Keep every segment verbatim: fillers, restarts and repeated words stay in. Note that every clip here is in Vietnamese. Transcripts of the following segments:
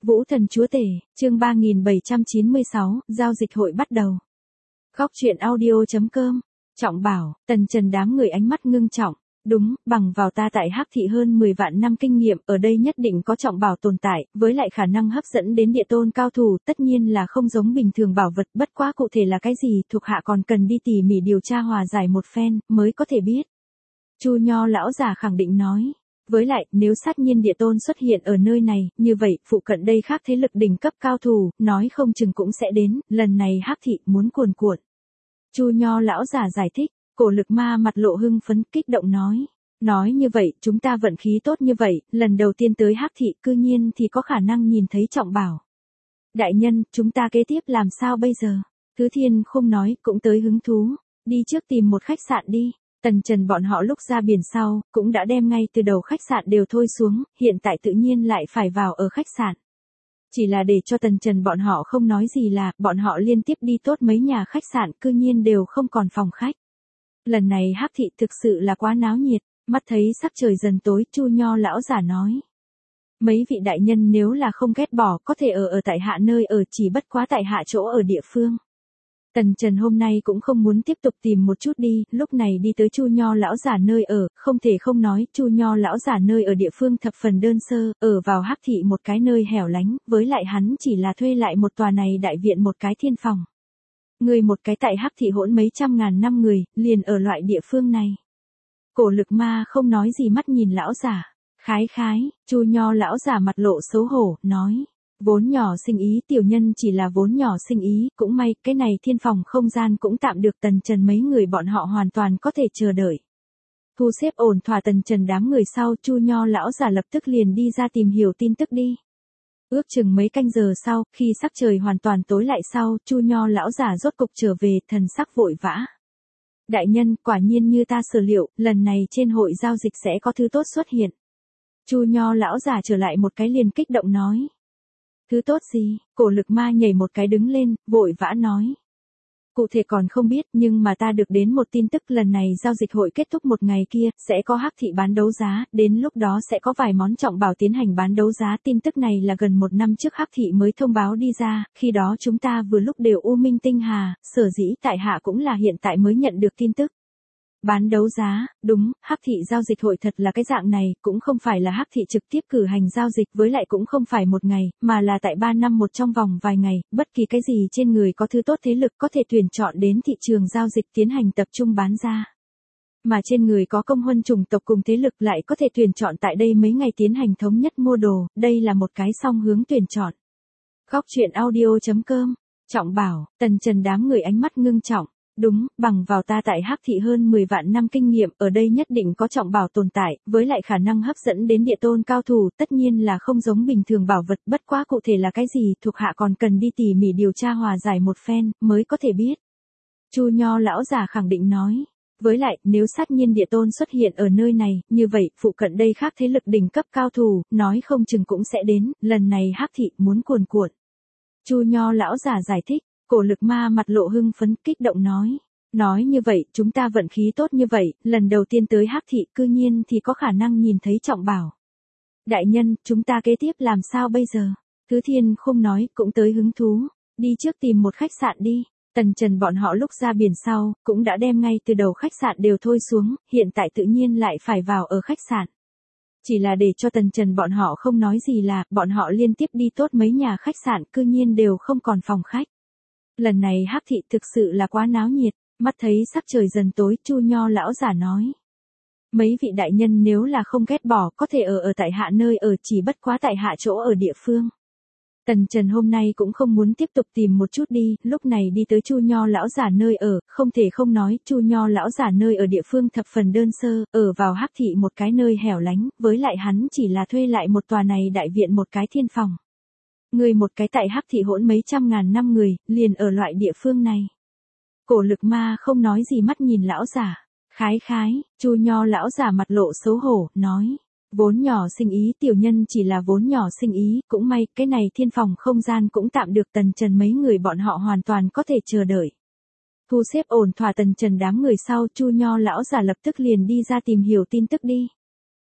Vũ Thần Chúa Tể, chương ba nghìn bảy trăm chín mươi sáu, giao dịch hội bắt đầu. Góc truyện audio chấm com, Trọng Bảo, Tần Trần đám người ánh mắt ngưng trọng. Đúng, bằng vào ta tại Hắc Thị hơn mười vạn năm kinh nghiệm, ở đây nhất định có trọng bảo tồn tại, với lại khả năng hấp dẫn đến địa tôn cao thủ, tất nhiên là không giống bình thường bảo vật, bất quá cụ thể là cái gì, thuộc hạ còn cần đi tỉ mỉ điều tra hòa giải một phen, mới có thể biết. Chu Nho lão già khẳng định nói. Với lại, nếu sát nhiên địa tôn xuất hiện ở nơi này, như vậy, phụ cận đây khác thế lực đỉnh cấp cao thủ, nói không chừng cũng sẽ đến, lần này Hắc Thị muốn cuồn cuộn. Chu Nho lão già giải thích, Cổ Lực Ma mặt lộ hưng phấn, kích động nói. Nói như vậy, chúng ta vận khí tốt như vậy, lần đầu tiên tới Hắc Thị cư nhiên thì có khả năng nhìn thấy trọng bảo. Đại nhân, chúng ta kế tiếp làm sao bây giờ? Thứ Thiên không nói, cũng tới hứng thú. Đi trước tìm một khách sạn đi. Tần Trần bọn họ lúc ra biển sau, cũng đã đem ngay từ đầu khách sạn đều thôi xuống, hiện tại tự nhiên lại phải vào ở khách sạn. Chỉ là để cho Tần Trần bọn họ không nói gì là, bọn họ liên tiếp đi tốt mấy nhà khách sạn cư nhiên đều không còn phòng khách. Lần này Hắc Thị thực sự là quá náo nhiệt, mắt thấy sắc trời dần tối, Chu Nho lão giả nói. Mấy vị đại nhân nếu là không ghét bỏ có thể ở ở tại hạ nơi ở, chỉ bất quá tại hạ chỗ ở địa phương. Tần Trần hôm nay cũng không muốn tiếp tục tìm một chút đi, lúc này đi tới Chu Nho lão giả nơi ở, không thể không nói, Chu Nho lão giả nơi ở địa phương thập phần đơn sơ, ở vào Hắc Thị một cái nơi hẻo lánh, với lại hắn chỉ là thuê lại một tòa này đại viện một cái thiên phòng. Người một cái tại Hắc Thị hỗn mấy trăm ngàn năm người, liền ở loại địa phương này. Cổ Lực Ma không nói gì, mắt nhìn lão giả, khái khái, Chu Nho lão giả mặt lộ xấu hổ, nói. Vốn nhỏ sinh ý, tiểu nhân chỉ là vốn nhỏ sinh ý, cũng may, cái này thiên phòng không gian cũng tạm được. Tần Trần mấy người bọn họ hoàn toàn có thể chờ đợi. Thu xếp ổn thỏa Tần Trần đám người sau, Chu Nho lão giả lập tức liền đi ra tìm hiểu tin tức đi. Ước chừng mấy canh giờ sau, khi sắc trời hoàn toàn tối lại sau, Chu Nho lão giả rốt cục trở về, thần sắc vội vã. Đại nhân, quả nhiên như ta sở liệu, lần này trên hội giao dịch sẽ có thứ tốt xuất hiện. Chu Nho lão giả trở lại một cái liền kích động nói. Thứ tốt gì? Cổ Lực Ma nhảy một cái đứng lên, vội vã nói. Cụ thể còn không biết, nhưng mà ta được đến một tin tức, lần này giao dịch hội kết thúc một ngày kia, sẽ có Hắc Thị bán đấu giá, đến lúc đó sẽ có vài món trọng bảo tiến hành bán đấu giá. Tin tức này là gần một năm trước Hắc Thị mới thông báo đi ra, khi đó chúng ta vừa lúc đều U Minh Tinh Hà, sở dĩ tại hạ cũng là hiện tại mới nhận được tin tức. Bán đấu giá, đúng, Hắc Thị giao dịch hội thật là cái dạng này, cũng không phải là Hắc Thị trực tiếp cử hành giao dịch, với lại cũng không phải một ngày, mà là tại ba năm một trong vòng vài ngày, bất kỳ cái gì trên người có thứ tốt thế lực có thể tuyển chọn đến thị trường giao dịch tiến hành tập trung bán ra. Mà trên người có công huân chủng tộc cùng thế lực lại có thể tuyển chọn tại đây mấy ngày tiến hành thống nhất mua đồ, đây là một cái song hướng tuyển chọn. Góc truyện audio chấm com, Trọng Bảo, Tần Trần đám người ánh mắt ngưng trọng. Đúng, bằng vào ta tại Hắc Thị hơn mười vạn năm kinh nghiệm, ở đây nhất định có trọng bảo tồn tại, với lại khả năng hấp dẫn đến địa tôn cao thủ, tất nhiên là không giống bình thường bảo vật, bất quá cụ thể là cái gì, thuộc hạ còn cần đi tỉ mỉ điều tra hòa giải một phen, mới có thể biết. Chu Nho lão già khẳng định nói. Với lại, nếu sát nhiên địa tôn xuất hiện ở nơi này, như vậy, phụ cận đây khác thế lực đỉnh cấp cao thủ, nói không chừng cũng sẽ đến, lần này Hắc Thị muốn cuồn cuộn. Chu Nho lão già giải thích. Cổ Lực Ma mặt lộ hưng phấn, kích động nói. Nói như vậy, chúng ta vận khí tốt như vậy, lần đầu tiên tới Hắc Thị cư nhiên thì có khả năng nhìn thấy trọng bảo. Đại nhân, chúng ta kế tiếp làm sao bây giờ? Thứ Thiên không nói, cũng tới hứng thú. Đi trước tìm một khách sạn đi. Tần Trần bọn họ lúc ra biển sau, cũng đã đem ngay từ đầu khách sạn đều thôi xuống, hiện tại tự nhiên lại phải vào ở khách sạn. Chỉ là để cho Tần Trần bọn họ không nói gì là, bọn họ liên tiếp đi tốt mấy nhà khách sạn cư nhiên đều không còn phòng khách. Lần này Hắc Thị thực sự là quá náo nhiệt, mắt thấy sắc trời dần tối, Chu Nho lão giả nói. Mấy vị đại nhân nếu là không ghét bỏ có thể ở ở tại hạ nơi ở, chỉ bất quá tại hạ chỗ ở địa phương. Tần Trần hôm nay cũng không muốn tiếp tục tìm một chút đi, lúc này đi tới Chu Nho lão giả nơi ở, không thể không nói, Chu Nho lão giả nơi ở địa phương thập phần đơn sơ, ở vào Hắc Thị một cái nơi hẻo lánh, với lại hắn chỉ là thuê lại một tòa này đại viện một cái thiên phòng. Người một cái tại Hắc Thị hỗn mấy trăm ngàn năm người, liền ở loại địa phương này. Cổ Lực Ma không nói gì, mắt nhìn lão giả, khái khái, Chu Nho lão giả mặt lộ xấu hổ, nói. Vốn nhỏ sinh ý, tiểu nhân chỉ là vốn nhỏ sinh ý, cũng may, cái này thiên phòng không gian cũng tạm được. Tần Trần mấy người bọn họ hoàn toàn có thể chờ đợi. Thu xếp ổn thỏa Tần Trần đám người sau, Chu Nho lão giả lập tức liền đi ra tìm hiểu tin tức đi.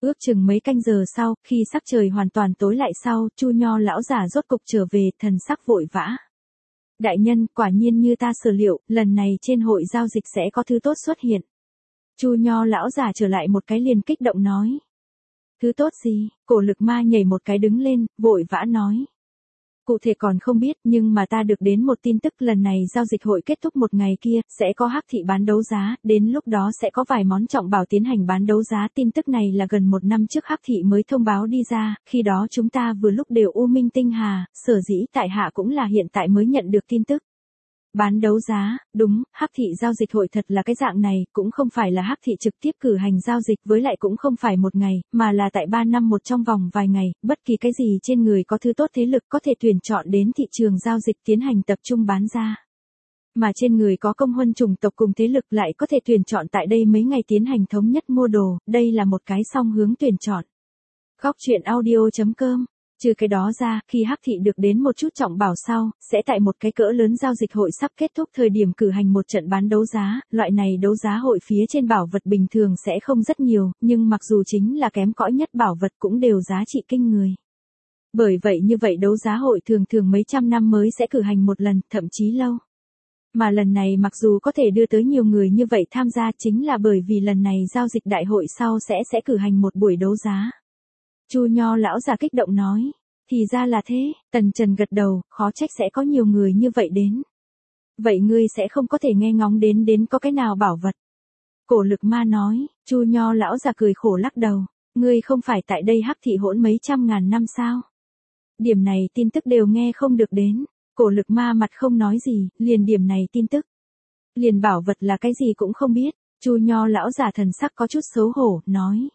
Ước chừng mấy canh giờ sau, khi sắc trời hoàn toàn tối lại sau, Chu Nho lão giả rốt cục trở về, thần sắc vội vã. Đại nhân, quả nhiên như ta sở liệu, lần này trên hội giao dịch sẽ có thứ tốt xuất hiện. Chu Nho lão giả trở lại một cái liền kích động nói. Thứ tốt gì? Cổ Lực Ma nhảy một cái đứng lên, vội vã nói. Cụ thể còn không biết, nhưng mà ta được đến một tin tức, lần này giao dịch hội kết thúc một ngày kia, sẽ có hắc thị bán đấu giá, đến lúc đó sẽ có vài món trọng bảo tiến hành bán đấu giá. Tin tức này là gần một năm trước hắc thị mới thông báo đi ra, khi đó chúng ta vừa lúc đều u minh tinh hà, sở dĩ tại hạ cũng là hiện tại mới nhận được tin tức. Bán đấu giá, đúng, hắc thị giao dịch hội thật là cái dạng này, cũng không phải là hắc thị trực tiếp cử hành giao dịch, với lại cũng không phải một ngày, mà là tại ba năm một trong vòng vài ngày, bất kỳ cái gì trên người có thứ tốt thế lực có thể tuyển chọn đến thị trường giao dịch tiến hành tập trung bán ra. Mà trên người có công huân chủng tộc cùng thế lực lại có thể tuyển chọn tại đây mấy ngày tiến hành thống nhất mua đồ, đây là một cái song hướng tuyển chọn. Góc truyện audio chấm com. Trừ cái đó ra, khi hắc thị được đến một chút trọng bảo sau, sẽ tại một cái cỡ lớn giao dịch hội sắp kết thúc thời điểm cử hành một trận bán đấu giá, loại này đấu giá hội phía trên bảo vật bình thường sẽ không rất nhiều, nhưng mặc dù chính là kém cỏi nhất bảo vật cũng đều giá trị kinh người. Bởi vậy như vậy đấu giá hội thường thường mấy trăm năm mới sẽ cử hành một lần, thậm chí lâu. Mà lần này mặc dù có thể đưa tới nhiều người như vậy tham gia chính là bởi vì lần này giao dịch đại hội sau sẽ sẽ cử hành một buổi đấu giá. Chu Nho lão già kích động nói, thì ra là thế, Tần Trần gật đầu, khó trách sẽ có nhiều người như vậy đến. Vậy ngươi sẽ không có thể nghe ngóng đến đến có cái nào bảo vật. Cổ Lực Ma nói, Chu Nho lão già cười khổ lắc đầu, ngươi không phải tại đây hắc thị hỗn mấy trăm ngàn năm sao? Điểm này tin tức đều nghe không được đến. Cổ Lực Ma mặt không nói gì, liền điểm này tin tức. Liền bảo vật là cái gì cũng không biết, Chu Nho lão già thần sắc có chút xấu hổ, nói.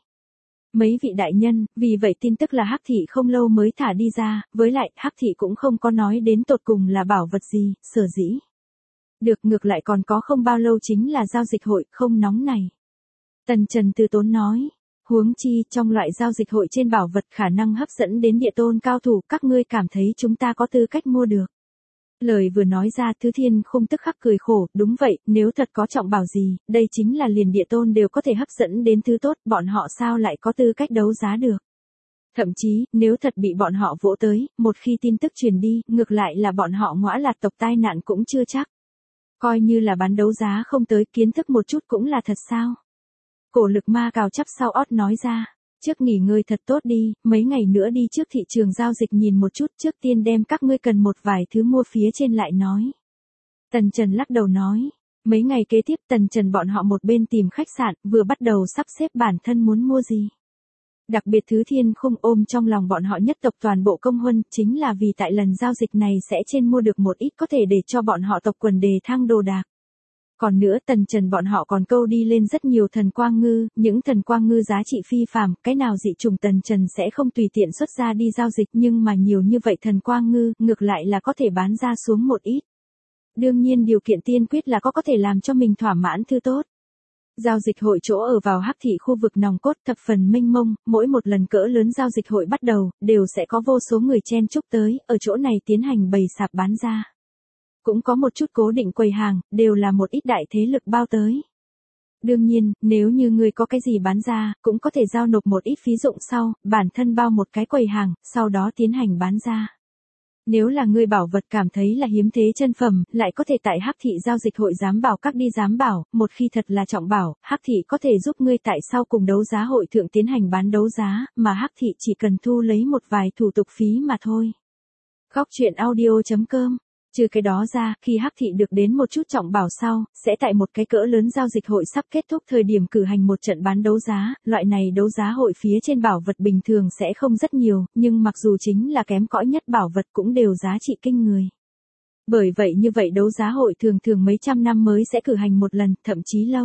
Mấy vị đại nhân, vì vậy tin tức là hắc thị không lâu mới thả đi ra, với lại hắc thị cũng không có nói đến tột cùng là bảo vật gì, sở dĩ. Được, ngược lại còn có không bao lâu chính là giao dịch hội, không nóng này. Tần Trần từ tốn nói, huống chi trong loại giao dịch hội trên bảo vật khả năng hấp dẫn đến địa tôn cao thủ, các ngươi cảm thấy chúng ta có tư cách mua được. Lời vừa nói ra Thứ Thiên Khung tức khắc cười khổ, đúng vậy, nếu thật có trọng bảo gì, đây chính là liền địa tôn đều có thể hấp dẫn đến thứ tốt, bọn họ sao lại có tư cách đấu giá được. Thậm chí, nếu thật bị bọn họ vỗ tới, một khi tin tức truyền đi, ngược lại là bọn họ ngõa lạc tộc tai nạn cũng chưa chắc. Coi như là bán đấu giá không tới, kiến thức một chút cũng là thật sao. Cổ Lực Ma cào chắp sau ót nói ra. Trước nghỉ ngơi thật tốt đi, mấy ngày nữa đi trước thị trường giao dịch nhìn một chút, trước tiên đem các ngươi cần một vài thứ mua phía trên lại nói. Tần Trần lắc đầu nói, mấy ngày kế tiếp Tần Trần bọn họ một bên tìm khách sạn, vừa bắt đầu sắp xếp bản thân muốn mua gì. Đặc biệt Thứ Thiên Khung ôm trong lòng bọn họ nhất tộc toàn bộ công huân, chính là vì tại lần giao dịch này sẽ trên mua được một ít có thể để cho bọn họ tộc quần đề thăng đồ đạc. Còn nữa Tần Trần bọn họ còn câu đi lên rất nhiều thần quang ngư, những thần quang ngư giá trị phi phàm, cái nào dị trùng Tần Trần sẽ không tùy tiện xuất ra đi giao dịch, nhưng mà nhiều như vậy thần quang ngư, ngược lại là có thể bán ra xuống một ít. Đương nhiên điều kiện tiên quyết là có có thể làm cho mình thỏa mãn thứ tốt. Giao dịch hội chỗ ở vào hắc thị khu vực nòng cốt thập phần mênh mông, mỗi một lần cỡ lớn giao dịch hội bắt đầu, đều sẽ có vô số người chen chúc tới, ở chỗ này tiến hành bày sạp bán ra. Cũng có một chút cố định quầy hàng, đều là một ít đại thế lực bao tới. Đương nhiên, nếu như người có cái gì bán ra, cũng có thể giao nộp một ít phí dụng sau, bản thân bao một cái quầy hàng, sau đó tiến hành bán ra. Nếu là người bảo vật cảm thấy là hiếm thế chân phẩm, lại có thể tại hắc thị giao dịch hội giám bảo các đi giám bảo, một khi thật là trọng bảo, hắc thị có thể giúp ngươi tại sau cùng đấu giá hội thượng tiến hành bán đấu giá, mà hắc thị chỉ cần thu lấy một vài thủ tục phí mà thôi. Góc truyện audio chấm com. Trừ cái đó ra, khi hắc thị được đến một chút trọng bảo sau, sẽ tại một cái cỡ lớn giao dịch hội sắp kết thúc thời điểm cử hành một trận bán đấu giá, loại này đấu giá hội phía trên bảo vật bình thường sẽ không rất nhiều, nhưng mặc dù chính là kém cỏi nhất bảo vật cũng đều giá trị kinh người. Bởi vậy như vậy đấu giá hội thường thường mấy trăm năm mới sẽ cử hành một lần, thậm chí lâu.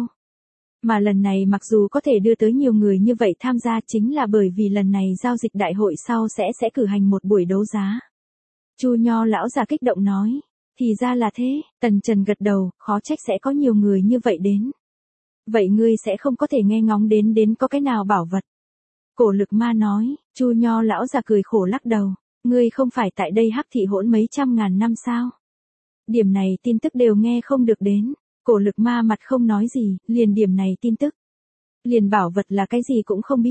Mà lần này mặc dù có thể đưa tới nhiều người như vậy tham gia chính là bởi vì lần này giao dịch đại hội sau sẽ sẽ cử hành một buổi đấu giá. Chu Nho lão già kích động nói, thì ra là thế, Tần Trần gật đầu, khó trách sẽ có nhiều người như vậy đến. Vậy ngươi sẽ không có thể nghe ngóng đến đến có cái nào bảo vật. Cổ Lực Ma nói, Chu Nho lão già cười khổ lắc đầu, ngươi không phải tại đây hắc thị hỗn mấy trăm ngàn năm sao? Điểm này tin tức đều nghe không được đến. Cổ Lực Ma mặt không nói gì, liền điểm này tin tức. Liền bảo vật là cái gì cũng không biết.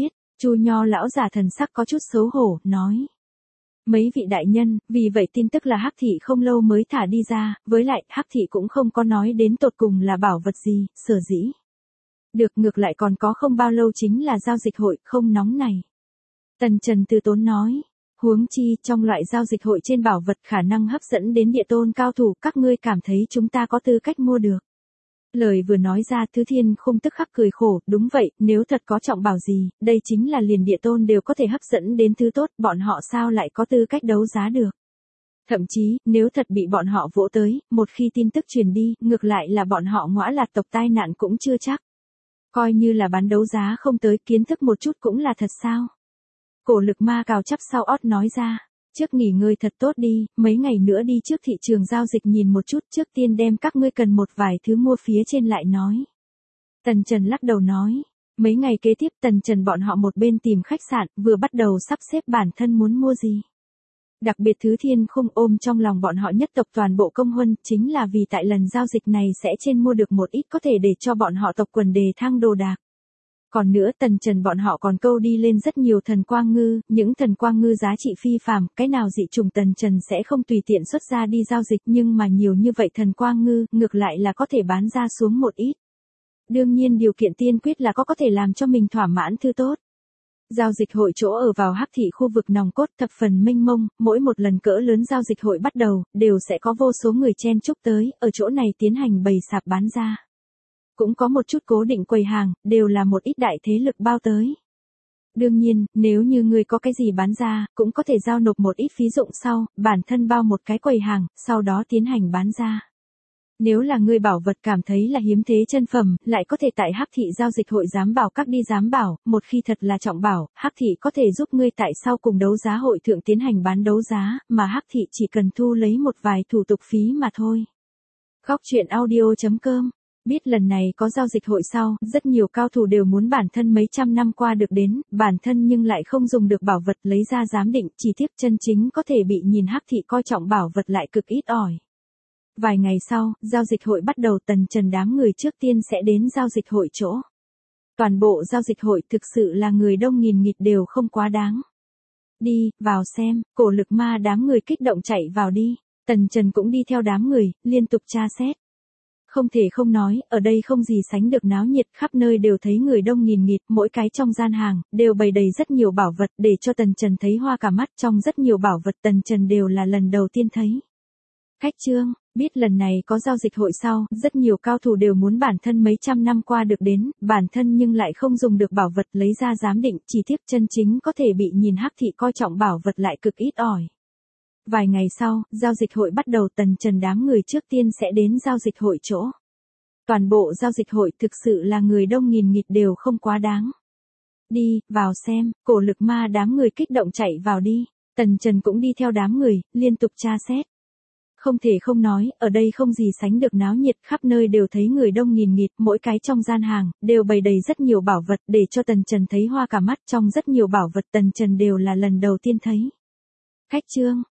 Chu Nho lão già thần sắc có chút xấu hổ, nói. Mấy vị đại nhân, vì vậy tin tức là Hắc thị không lâu mới thả đi ra, với lại Hắc thị cũng không có nói đến tột cùng là bảo vật gì, sở dĩ. Được, ngược lại còn có không bao lâu chính là giao dịch hội, không nóng này. Tần Trần từ tốn nói. Huống chi, trong loại giao dịch hội trên bảo vật khả năng hấp dẫn đến địa tôn cao thủ, các ngươi cảm thấy chúng ta có tư cách mua được. Lời vừa nói ra, Thứ Thiên Khung tức khắc cười khổ, đúng vậy, nếu thật có trọng bảo gì, đây chính là liền địa tôn đều có thể hấp dẫn đến thứ tốt, bọn họ sao lại có tư cách đấu giá được. Thậm chí, nếu thật bị bọn họ vỗ tới, một khi tin tức truyền đi, ngược lại là bọn họ ngõa lạc tộc tai nạn cũng chưa chắc. Coi như là bán đấu giá không tới, kiến thức một chút cũng là thật sao. Cổ Lực Ma cào chắp sau ót nói ra, trước nghỉ ngơi thật tốt đi, mấy ngày nữa đi trước thị trường giao dịch nhìn một chút, trước tiên đem các ngươi cần một vài thứ mua phía trên lại nói. Tần Trần lắc đầu nói, mấy ngày kế tiếp Tần Trần bọn họ một bên tìm khách sạn, vừa bắt đầu sắp xếp bản thân muốn mua gì. Đặc biệt Thứ Thiên Khung ôm trong lòng bọn họ nhất tộc toàn bộ công huân, chính là vì tại lần giao dịch này sẽ trên mua được một ít có thể để cho bọn họ tộc quần đề thăng đồ đạc. Còn nữa Tần Trần bọn họ còn câu đi lên rất nhiều thần quang ngư, những thần quang ngư giá trị phi phàm, cái nào dị trùng Tần Trần sẽ không tùy tiện xuất ra đi giao dịch, nhưng mà nhiều như vậy thần quang ngư, ngược lại là có thể bán ra xuống một ít. Đương nhiên điều kiện tiên quyết là có có thể làm cho mình thỏa mãn thứ tốt. Giao dịch hội chỗ ở vào Hắc thị khu vực nòng cốt thập phần mênh mông, mỗi một lần cỡ lớn giao dịch hội bắt đầu, đều sẽ có vô số người chen chúc tới, ở chỗ này tiến hành bày sạp bán ra. Cũng có một chút cố định quầy hàng, đều là một ít đại thế lực bao tới. Đương nhiên, nếu như người có cái gì bán ra, cũng có thể giao nộp một ít phí dụng sau, bản thân bao một cái quầy hàng, sau đó tiến hành bán ra. Nếu là người bảo vật cảm thấy là hiếm thế chân phẩm, lại có thể tại Hắc thị giao dịch hội giám bảo các đi giám bảo, một khi thật là trọng bảo, Hắc thị có thể giúp ngươi tại sau cùng đấu giá hội thượng tiến hành bán đấu giá, mà Hắc thị chỉ cần thu lấy một vài thủ tục phí mà thôi. Góc truyện audio chấm com. Biết lần này có giao dịch hội sau, rất nhiều cao thủ đều muốn bản thân mấy trăm năm qua được đến, bản thân nhưng lại không dùng được bảo vật lấy ra giám định, chỉ tiếc chân chính có thể bị nhìn Hắc thị coi trọng bảo vật lại cực ít ỏi. Vài ngày sau, giao dịch hội bắt đầu, Tần Trần đám người trước tiên sẽ đến giao dịch hội chỗ. Toàn bộ giao dịch hội thực sự là người đông nghìn nghịt đều không quá đáng. Đi, vào xem, Cổ Lực Ma đám người kích động chạy vào đi, Tần Trần cũng đi theo đám người, liên tục tra xét. Không thể không nói, ở đây không gì sánh được náo nhiệt, khắp nơi đều thấy người đông nghìn nghịt, mỗi cái trong gian hàng, đều bày đầy rất nhiều bảo vật, để cho Tần Trần thấy hoa cả mắt, trong rất nhiều bảo vật Tần Trần đều là lần đầu tiên thấy. Khách trương, biết lần này có giao dịch hội sau, rất nhiều cao thủ đều muốn bản thân mấy trăm năm qua được đến, bản thân nhưng lại không dùng được bảo vật lấy ra giám định, chỉ tiếc chân chính có thể bị nhìn Hắc thị coi trọng bảo vật lại cực ít ỏi. Vài ngày sau, giao dịch hội bắt đầu, Tần Trần đám người trước tiên sẽ đến giao dịch hội chỗ. Toàn bộ giao dịch hội thực sự là người đông nghìn nghịt đều không quá đáng. Đi, vào xem, Cổ Lực Ma đám người kích động chạy vào đi, Tần Trần cũng đi theo đám người, liên tục tra xét. Không thể không nói, ở đây không gì sánh được náo nhiệt, khắp nơi đều thấy người đông nghìn nghịt, mỗi cái trong gian hàng, đều bày đầy rất nhiều bảo vật, để cho Tần Trần thấy hoa cả mắt, trong rất nhiều bảo vật Tần Trần đều là lần đầu tiên thấy. Khách trương,